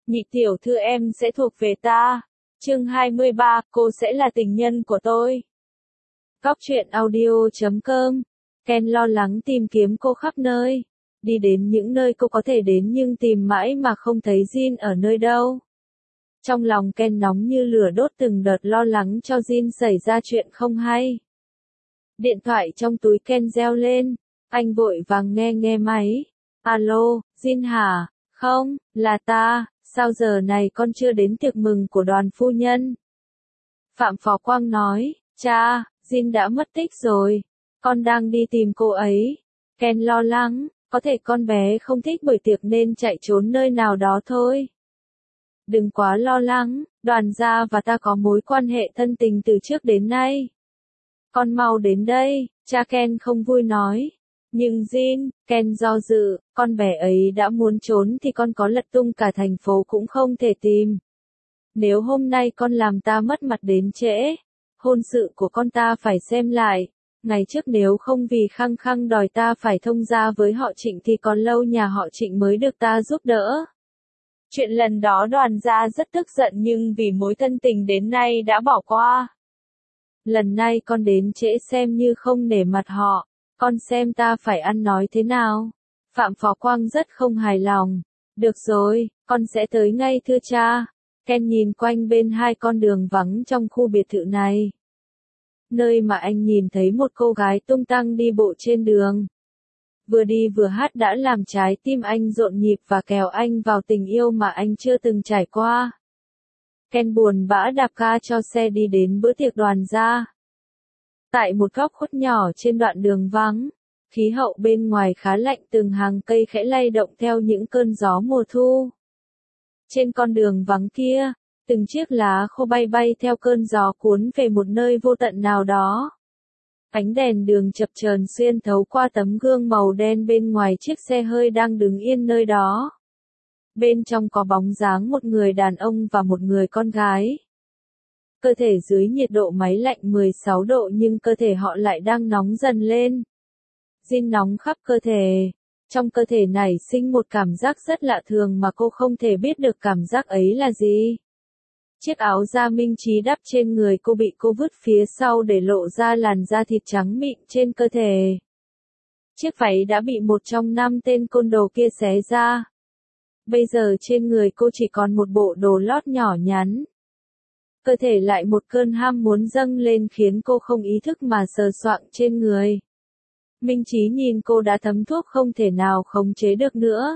Nhị tiểu thư em sẽ thuộc về ta. Chương 23, cô sẽ là tình nhân của tôi. Góc truyện audio.com. Ken lo lắng tìm kiếm cô khắp nơi. Đi đến những nơi cô có thể đến nhưng tìm mãi mà không thấy Jin ở nơi đâu. Trong lòng Ken nóng như lửa đốt từng đợt lo lắng cho Jin xảy ra chuyện không hay. Điện thoại trong túi Ken reo lên. Anh vội vàng nghe máy. Alo, Jin hả? Không, là ta. Sao giờ này con chưa đến tiệc mừng của đoàn phu nhân? Phạm Phó Quang nói, cha, Jin đã mất tích rồi. Con đang đi tìm cô ấy. Ken lo lắng, có thể con bé không thích buổi tiệc nên chạy trốn nơi nào đó thôi. Đừng quá lo lắng, Đoàn gia và ta có mối quan hệ thân tình từ trước đến nay. Con mau đến đây, cha Ken không vui nói. Nhưng Jin, Ken do dự, con bé ấy đã muốn trốn thì con có lật tung cả thành phố cũng không thể tìm. Nếu hôm nay con làm ta mất mặt đến trễ, hôn sự của con ta phải xem lại. Ngày trước nếu không vì khăng khăng đòi ta phải thông gia với họ Trịnh thì còn lâu nhà họ Trịnh mới được ta giúp đỡ. Chuyện lần đó Đoàn gia rất tức giận nhưng vì mối thân tình đến nay đã bỏ qua. Lần này con đến trễ xem như không nể mặt họ. Con xem ta phải ăn nói thế nào? Phạm Phó Quang rất không hài lòng. Được rồi, con sẽ tới ngay thưa cha. Ken nhìn quanh bên hai con đường vắng trong khu biệt thự này. Nơi mà anh nhìn thấy một cô gái tung tăng đi bộ trên đường. Vừa đi vừa hát đã làm trái tim anh rộn nhịp và kéo anh vào tình yêu mà anh chưa từng trải qua. Ken buồn bã đạp ga cho xe đi đến bữa tiệc Đoàn gia. Tại một góc khuất nhỏ trên đoạn đường vắng, khí hậu bên ngoài khá lạnh, từng hàng cây khẽ lay động theo những cơn gió mùa thu. Trên con đường vắng kia, từng chiếc lá khô bay bay theo cơn gió cuốn về một nơi vô tận nào đó. Ánh đèn đường chập chờn xuyên thấu qua tấm gương màu đen bên ngoài chiếc xe hơi đang đứng yên nơi đó. Bên trong có bóng dáng một người đàn ông và một người con gái. Cơ thể dưới nhiệt độ máy lạnh 16 độ nhưng cơ thể họ lại đang nóng dần lên. Jin nóng khắp cơ thể. Trong cơ thể nảy sinh một cảm giác rất lạ thường mà cô không thể biết được cảm giác ấy là gì. Chiếc áo da minh trí đắp trên người cô bị cô vứt phía sau để lộ ra làn da thịt trắng mịn trên cơ thể. Chiếc váy đã bị một trong 5 tên côn đồ kia xé ra. Bây giờ trên người cô chỉ còn một bộ đồ lót nhỏ nhắn. Cơ thể lại một cơn ham muốn dâng lên khiến cô không ý thức mà sờ soạng trên người. Minh Chí nhìn cô đã thấm thuốc không thể nào khống chế được nữa.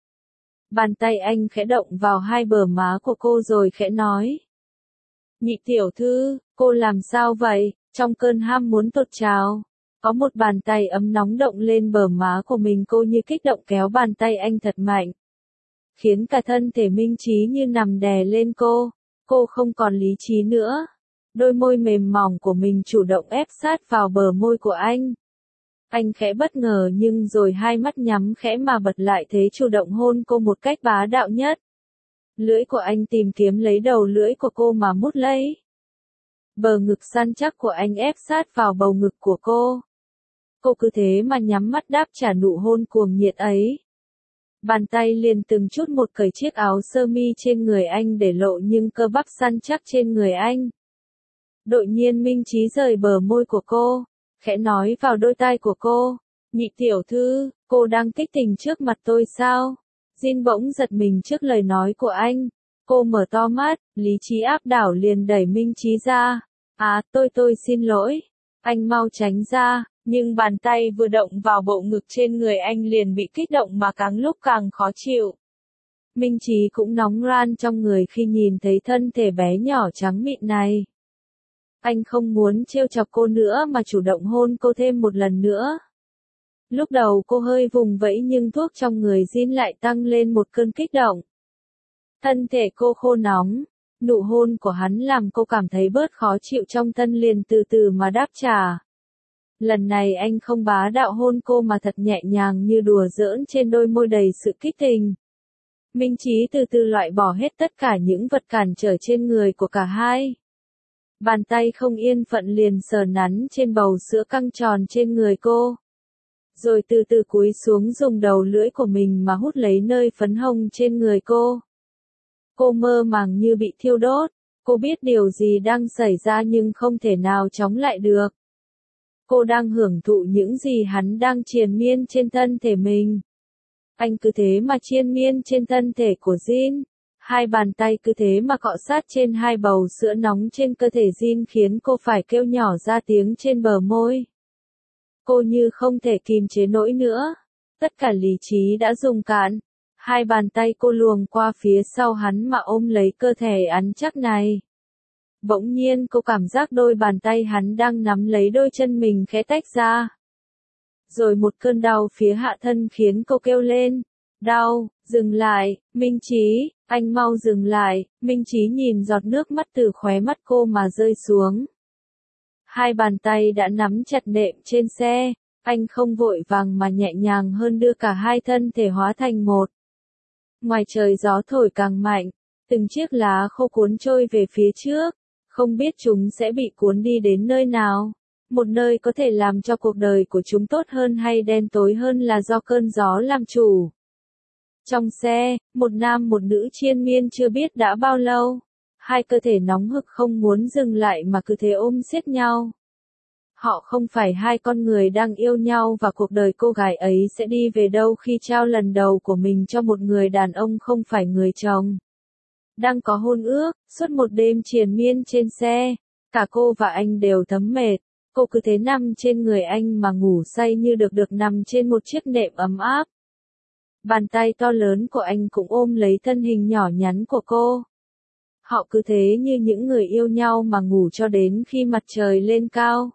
Bàn tay anh khẽ động vào hai bờ má của cô rồi khẽ nói. Nhị tiểu thư, cô làm sao vậy? Trong cơn ham muốn tột trào, có một bàn tay ấm nóng động lên bờ má của mình, cô như kích động kéo bàn tay anh thật mạnh. Khiến cả thân thể Minh Chí như nằm đè lên cô. Cô không còn lý trí nữa. Đôi môi mềm mỏng của mình chủ động ép sát vào bờ môi của anh. Anh khẽ bất ngờ nhưng rồi hai mắt nhắm khẽ mà bật lại thế chủ động hôn cô một cách bá đạo nhất. Lưỡi của anh tìm kiếm lấy đầu lưỡi của cô mà mút lấy. Bờ ngực săn chắc của anh ép sát vào bầu ngực của cô. Cô cứ thế mà nhắm mắt đáp trả nụ hôn cuồng nhiệt ấy. Bàn tay liền từng chút một cởi chiếc áo sơ mi trên người anh để lộ những cơ bắp săn chắc trên người anh. Đột nhiên Minh Chí rời bờ môi của cô, khẽ nói vào đôi tai của cô, nhị tiểu thư, cô đang kích tình trước mặt tôi sao? Jin bỗng giật mình trước lời nói của anh. Cô mở to mắt, lý trí áp đảo liền đẩy Minh Chí ra. Tôi xin lỗi. Anh mau tránh ra. Nhưng bàn tay vừa động vào bộ ngực trên người anh liền bị kích động mà càng lúc càng khó chịu. Minh Chí cũng nóng ran trong người khi nhìn thấy thân thể bé nhỏ trắng mịn này. Anh không muốn trêu chọc cô nữa mà chủ động hôn cô thêm một lần nữa. Lúc đầu cô hơi vùng vẫy nhưng thuốc trong người Jin lại tăng lên một cơn kích động. Thân thể cô khô nóng, nụ hôn của hắn làm cô cảm thấy bớt khó chịu trong thân liền từ từ mà đáp trả. Lần này anh không bá đạo hôn cô mà thật nhẹ nhàng như đùa giỡn trên đôi môi đầy sự kích tình. Minh Chí từ từ loại bỏ hết tất cả những vật cản trở trên người của cả hai. Bàn tay không yên phận liền sờ nắn trên bầu sữa căng tròn trên người cô. Rồi từ từ cúi xuống dùng đầu lưỡi của mình mà hút lấy nơi phấn hồng trên người cô. Cô mơ màng như bị thiêu đốt. Cô biết điều gì đang xảy ra nhưng không thể nào chống lại được. Cô đang hưởng thụ những gì hắn đang triền miên trên thân thể mình. Anh cứ thế mà triền miên trên thân thể của Jin. Hai bàn tay cứ thế mà cọ sát trên hai bầu sữa nóng trên cơ thể Jin khiến cô phải kêu nhỏ ra tiếng trên bờ môi. Cô như không thể kìm chế nổi nữa. Tất cả lý trí đã dùng cạn. Hai bàn tay cô luồn qua phía sau hắn mà ôm lấy cơ thể rắn chắc này. Bỗng nhiên cô cảm giác đôi bàn tay hắn đang nắm lấy đôi chân mình khẽ tách ra. Rồi một cơn đau phía hạ thân khiến cô kêu lên. Đau, dừng lại, Minh Chí, anh mau dừng lại. Minh Chí nhìn giọt nước mắt từ khóe mắt cô mà rơi xuống. Hai bàn tay đã nắm chặt nệm trên xe. Anh không vội vàng mà nhẹ nhàng hơn đưa cả hai thân thể hóa thành một. Ngoài trời gió thổi càng mạnh. Từng chiếc lá khô cuốn trôi về phía trước. Không biết chúng sẽ bị cuốn đi đến nơi nào. Một nơi có thể làm cho cuộc đời của chúng tốt hơn hay đen tối hơn là do cơn gió làm chủ. Trong xe, một nam một nữ triền miên chưa biết đã bao lâu. Hai cơ thể nóng hực không muốn dừng lại mà cứ thế ôm siết nhau. Họ không phải hai con người đang yêu nhau và cuộc đời cô gái ấy sẽ đi về đâu khi trao lần đầu của mình cho một người đàn ông không phải người chồng. Đang có hôn ước, suốt một đêm triền miên trên xe, cả cô và anh đều thấm mệt, cô cứ thế nằm trên người anh mà ngủ say như được nằm trên một chiếc nệm ấm áp. Bàn tay to lớn của anh cũng ôm lấy thân hình nhỏ nhắn của cô. Họ cứ thế như những người yêu nhau mà ngủ cho đến khi mặt trời lên cao.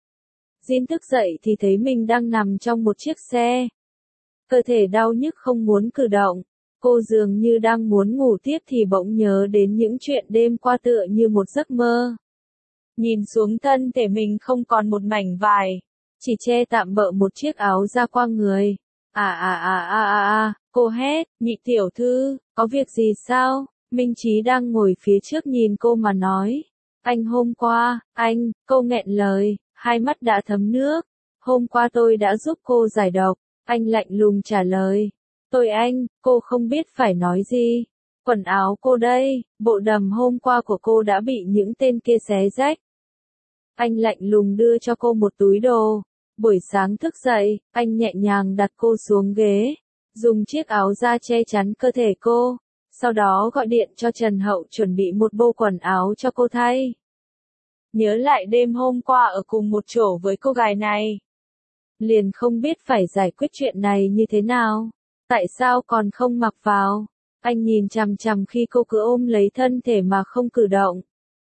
Jin thức dậy thì thấy mình đang nằm trong một chiếc xe. Cơ thể đau nhức không muốn cử động. Cô dường như đang muốn ngủ tiếp thì bỗng nhớ đến những chuyện đêm qua tựa như một giấc mơ. Nhìn xuống thân thể mình không còn một mảnh vải, chỉ che tạm bợ một chiếc áo da qua người. Cô hét, Nhị tiểu thư, có việc gì sao? Minh Chí đang ngồi phía trước nhìn cô mà nói. Anh hôm qua, cô nghẹn lời, hai mắt đã thấm nước. Hôm qua tôi đã giúp cô giải độc, anh lạnh lùng trả lời. Cô không biết phải nói gì. Quần áo cô đây, bộ đầm hôm qua của cô đã bị những tên kia xé rách. Anh lạnh lùng đưa cho cô một túi đồ. Buổi sáng thức dậy, anh nhẹ nhàng đặt cô xuống ghế, dùng chiếc áo da che chắn cơ thể cô, sau đó gọi điện cho Trần Hậu chuẩn bị một bộ quần áo cho cô thay. Nhớ lại đêm hôm qua ở cùng một chỗ với cô gái này. Liền không biết phải giải quyết chuyện này như thế nào. Tại sao còn không mặc vào? Anh nhìn chằm chằm khi cô cứ ôm lấy thân thể mà không cử động.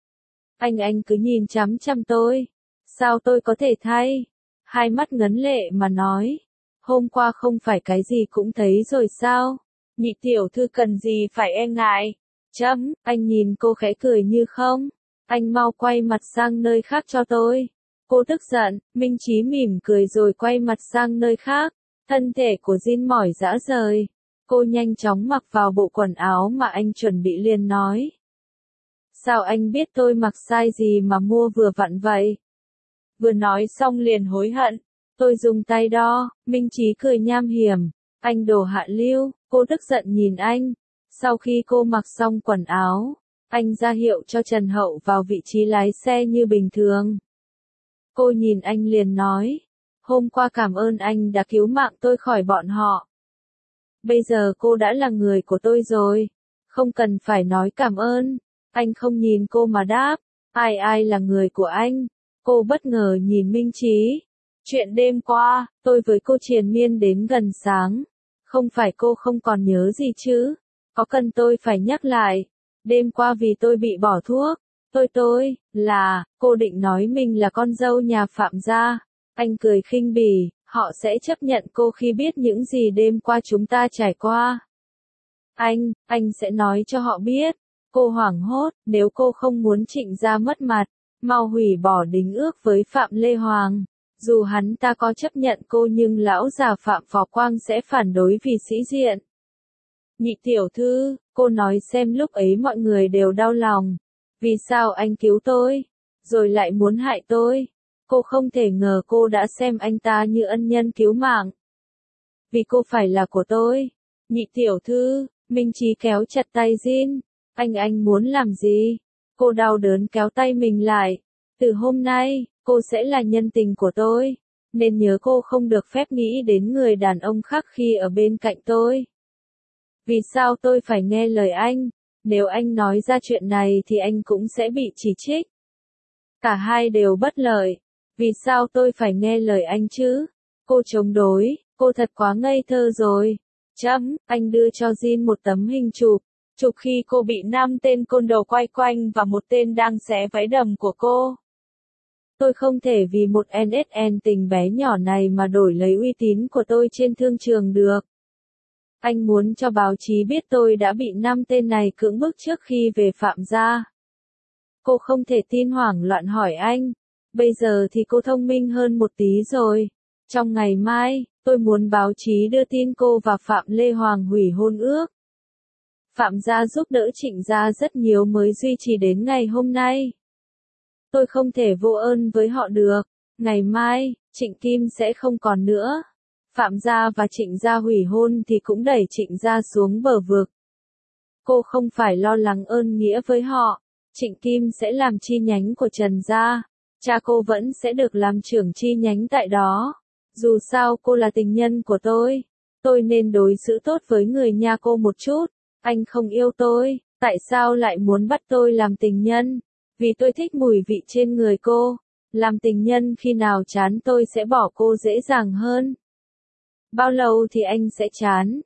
Anh cứ nhìn chằm chằm tôi. Sao tôi có thể thay? Hai mắt ngấn lệ mà nói. Hôm qua không phải cái gì cũng thấy rồi sao? Nhị tiểu thư cần gì phải e ngại? Anh nhìn cô khẽ cười như không. Anh mau quay mặt sang nơi khác cho tôi. Cô tức giận, Minh Chí mỉm cười rồi quay mặt sang nơi khác. Thân thể của Jin mỏi rã rời. Cô nhanh chóng mặc vào bộ quần áo mà anh chuẩn bị liền nói. Sao anh biết tôi mặc size gì mà mua vừa vặn vậy? Vừa nói xong liền hối hận. Tôi dùng tay đo, Minh Chí cười nham hiểm. Anh đồ hạ lưu, cô tức giận nhìn anh. Sau khi cô mặc xong quần áo, anh ra hiệu cho Trần Hậu vào vị trí lái xe như bình thường. Cô nhìn anh liền nói. Hôm qua cảm ơn anh đã cứu mạng tôi khỏi bọn họ. Bây giờ cô đã là người của tôi rồi. Không cần phải nói cảm ơn. Anh không nhìn cô mà đáp. Ai là người của anh? Cô bất ngờ nhìn Minh Chí. Chuyện đêm qua, tôi với cô triền miên đến gần sáng. Không phải cô không còn nhớ gì chứ? Có cần tôi phải nhắc lại? Đêm qua vì tôi bị bỏ thuốc. Cô định nói mình là con dâu nhà Phạm gia. Anh cười khinh bỉ, họ sẽ chấp nhận cô khi biết những gì đêm qua chúng ta trải qua. Anh sẽ nói cho họ biết. Cô hoảng hốt, nếu cô không muốn Trịnh gia mất mặt, mau hủy bỏ đính ước với Phạm Lê Hoàng. Dù hắn ta có chấp nhận cô nhưng lão già Phạm Phò Quang sẽ phản đối vì sĩ diện. Nhị tiểu thư, cô nói xem lúc ấy mọi người đều đau lòng. Vì sao anh cứu tôi, rồi lại muốn hại tôi? Cô không thể ngờ cô đã xem anh ta như ân nhân cứu mạng. Vì cô phải là của tôi. Nhị tiểu thư, Minh Chí kéo chặt tay Jin. Anh muốn làm gì? Cô đau đớn kéo tay mình lại. Từ hôm nay, cô sẽ là nhân tình của tôi. Nên nhớ cô không được phép nghĩ đến người đàn ông khác khi ở bên cạnh tôi. Vì sao tôi phải nghe lời anh? Nếu anh nói ra chuyện này thì anh cũng sẽ bị chỉ trích. Cả hai đều bất lợi. Vì sao tôi phải nghe lời anh chứ? Cô chống đối, cô thật quá ngây thơ rồi. Anh đưa cho Jin một tấm hình chụp. Chụp khi cô bị 5 tên côn đồ quay quanh và một tên đang xé váy đầm của cô. Tôi không thể vì một NSN tình bé nhỏ này mà đổi lấy uy tín của tôi trên thương trường được. Anh muốn cho báo chí biết tôi đã bị 5 tên này cưỡng bức trước khi về Phạm gia. Cô không thể tin, hoảng loạn hỏi anh. Bây giờ thì cô thông minh hơn một tí rồi. Trong ngày mai, tôi muốn báo chí đưa tin cô và Phạm Lê Hoàng hủy hôn ước. Phạm gia giúp đỡ Trịnh gia rất nhiều mới duy trì đến ngày hôm nay. Tôi không thể vô ơn với họ được. Ngày mai, Trịnh Kim sẽ không còn nữa. Phạm gia và Trịnh gia hủy hôn thì cũng đẩy Trịnh gia xuống bờ vực. Cô không phải lo lắng ơn nghĩa với họ. Trịnh Kim sẽ làm chi nhánh của Trần gia. Cha cô vẫn sẽ được làm trưởng chi nhánh tại đó. Dù sao cô là tình nhân của tôi nên đối xử tốt với người nhà cô một chút. Anh không yêu tôi, tại sao lại muốn bắt tôi làm tình nhân? Vì tôi thích mùi vị trên người cô. Làm tình nhân khi nào chán tôi sẽ bỏ cô dễ dàng hơn. Bao lâu thì anh sẽ chán?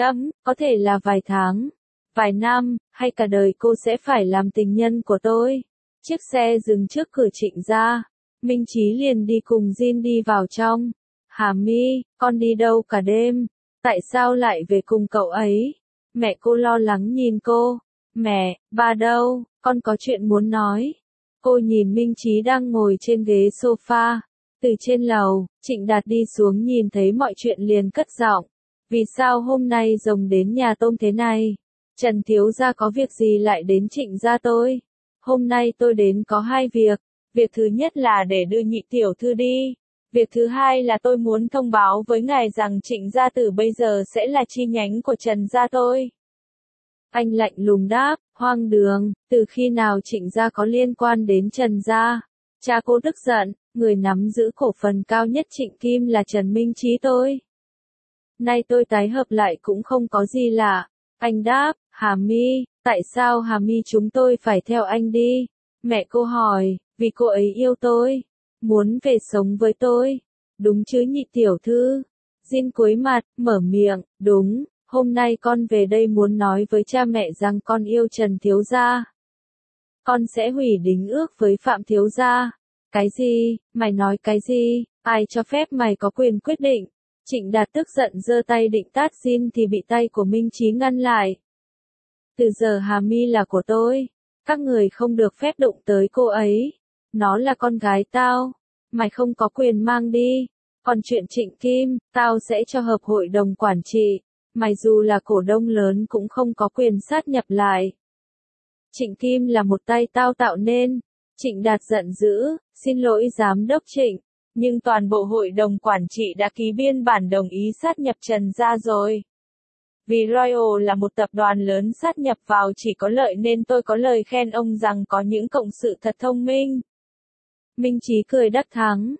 Có thể là vài tháng, vài năm, hay cả đời cô sẽ phải làm tình nhân của tôi. Chiếc xe dừng trước cửa Trịnh gia. Minh Chí liền đi cùng Jin đi vào trong. Hà My, con đi đâu cả đêm? Tại sao lại về cùng cậu ấy? Mẹ cô lo lắng nhìn cô. Mẹ, ba đâu? Con có chuyện muốn nói. Cô nhìn Minh Chí đang ngồi trên ghế sofa. Từ trên lầu, Trịnh Đạt đi xuống nhìn thấy mọi chuyện liền cất giọng. Vì sao hôm nay rồng đến nhà tôm thế này? Trần thiếu gia có việc gì lại đến Trịnh gia tôi? Hôm nay tôi đến có 2 việc. Việc thứ nhất là để đưa nhị tiểu thư đi. Việc thứ hai là tôi muốn thông báo với ngài rằng Trịnh gia từ bây giờ sẽ là chi nhánh của Trần gia tôi. Anh lạnh lùng đáp, hoang đường, từ khi nào Trịnh gia có liên quan đến Trần gia? Cha cô tức giận, người nắm giữ cổ phần cao nhất Trịnh Kim là Trần Minh Chí tôi. Nay tôi tái hợp lại cũng không có gì lạ. Anh đáp, Hà My, tại sao Hà My chúng tôi phải theo anh đi? Mẹ cô hỏi, vì cô ấy yêu tôi, muốn về sống với tôi. Đúng chứ nhị tiểu thư? Jin cúi mặt, mở miệng, đúng, hôm nay con về đây muốn nói với cha mẹ rằng con yêu Trần thiếu gia. Con sẽ hủy đính ước với Phạm thiếu gia. Cái gì? Mày nói cái gì? Ai cho phép mày có quyền quyết định? Trịnh Đạt tức giận giơ tay định tát Jin thì bị tay của Minh Chí ngăn lại. Từ giờ Hà My là của tôi. Các người không được phép đụng tới cô ấy. Nó là con gái tao. Mày không có quyền mang đi. Còn chuyện Trịnh Kim, tao sẽ cho hợp hội đồng quản trị. Mày dù là cổ đông lớn cũng không có quyền sát nhập lại. Trịnh Kim là một tay tao tạo nên. Trịnh Đạt giận dữ, xin lỗi giám đốc Trịnh. Nhưng toàn bộ hội đồng quản trị đã ký biên bản đồng ý sát nhập Trần gia rồi. Vì Royal là một tập đoàn lớn sát nhập vào chỉ có lợi nên tôi có lời khen ông rằng có những cộng sự thật thông minh. Minh Chí cười đắc thắng.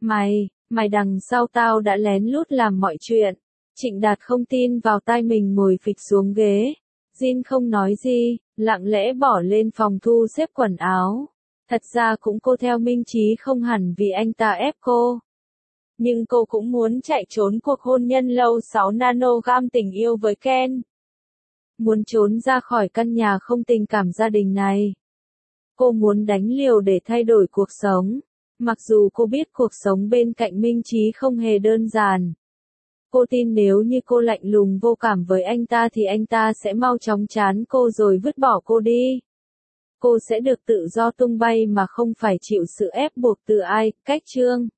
Mày đằng sau tao đã lén lút làm mọi chuyện. Trịnh Đạt không tin vào tai mình ngồi phịch xuống ghế. Jin không nói gì, lặng lẽ bỏ lên phòng thu xếp quần áo. Thật ra cũng cô theo Minh Chí không hẳn vì anh ta ép cô. Nhưng cô cũng muốn chạy trốn cuộc hôn nhân lâu 6 nanogam tình yêu với Ken. Muốn trốn ra khỏi căn nhà không tình cảm gia đình này. Cô muốn đánh liều để thay đổi cuộc sống. Mặc dù cô biết cuộc sống bên cạnh Minh Chí không hề đơn giản. Cô tin nếu như cô lạnh lùng vô cảm với anh ta thì anh ta sẽ mau chóng chán cô rồi vứt bỏ cô đi. Cô sẽ được tự do tung bay mà không phải chịu sự ép buộc từ ai. Cách chương